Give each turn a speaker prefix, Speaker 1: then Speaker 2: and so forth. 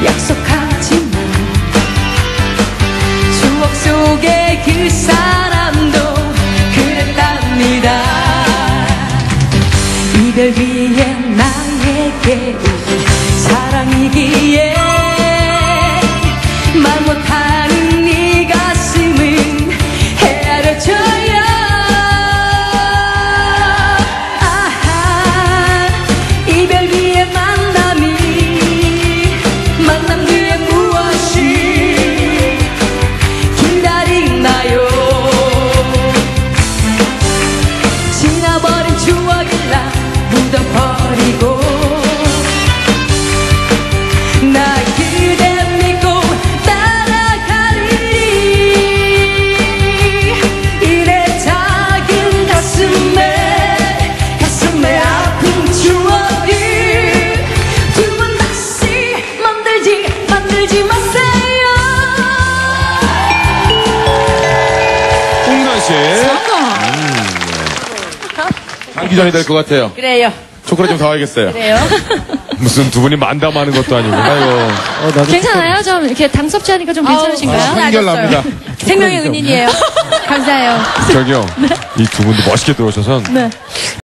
Speaker 1: 약속하지만 추억 속의 그 사람도 그랬답니다. 이별 위에 나에게 사랑이기에 말 못하는 네 가슴은 헤아려져요. 아하, 이별 위에 만남이 만남 뒤에 무엇이 기다리나요. 지나버린 추억이라 묻어버리고 나 그대 믿고 따라가리니 이래 작은 가슴에 아픈 추억을 두 번 다시 만들지 마세요.
Speaker 2: 홍윤아 씨. 장기전이 될 것 같아요.
Speaker 1: 그래요.
Speaker 2: 초콜릿 좀 사와야겠어요.
Speaker 1: 그래요.
Speaker 2: 무슨 두 분이 만담하는 것도 아니고. 아이고.
Speaker 3: 괜찮아요? 좀 이렇게 당섭지 않으니까 좀 괜찮으신가요?
Speaker 2: 한결납니다.
Speaker 1: 생명의 은인이에요. 감사해요.
Speaker 2: 저기요. 이 두 분도 멋있게 들어오셔서.
Speaker 3: 네.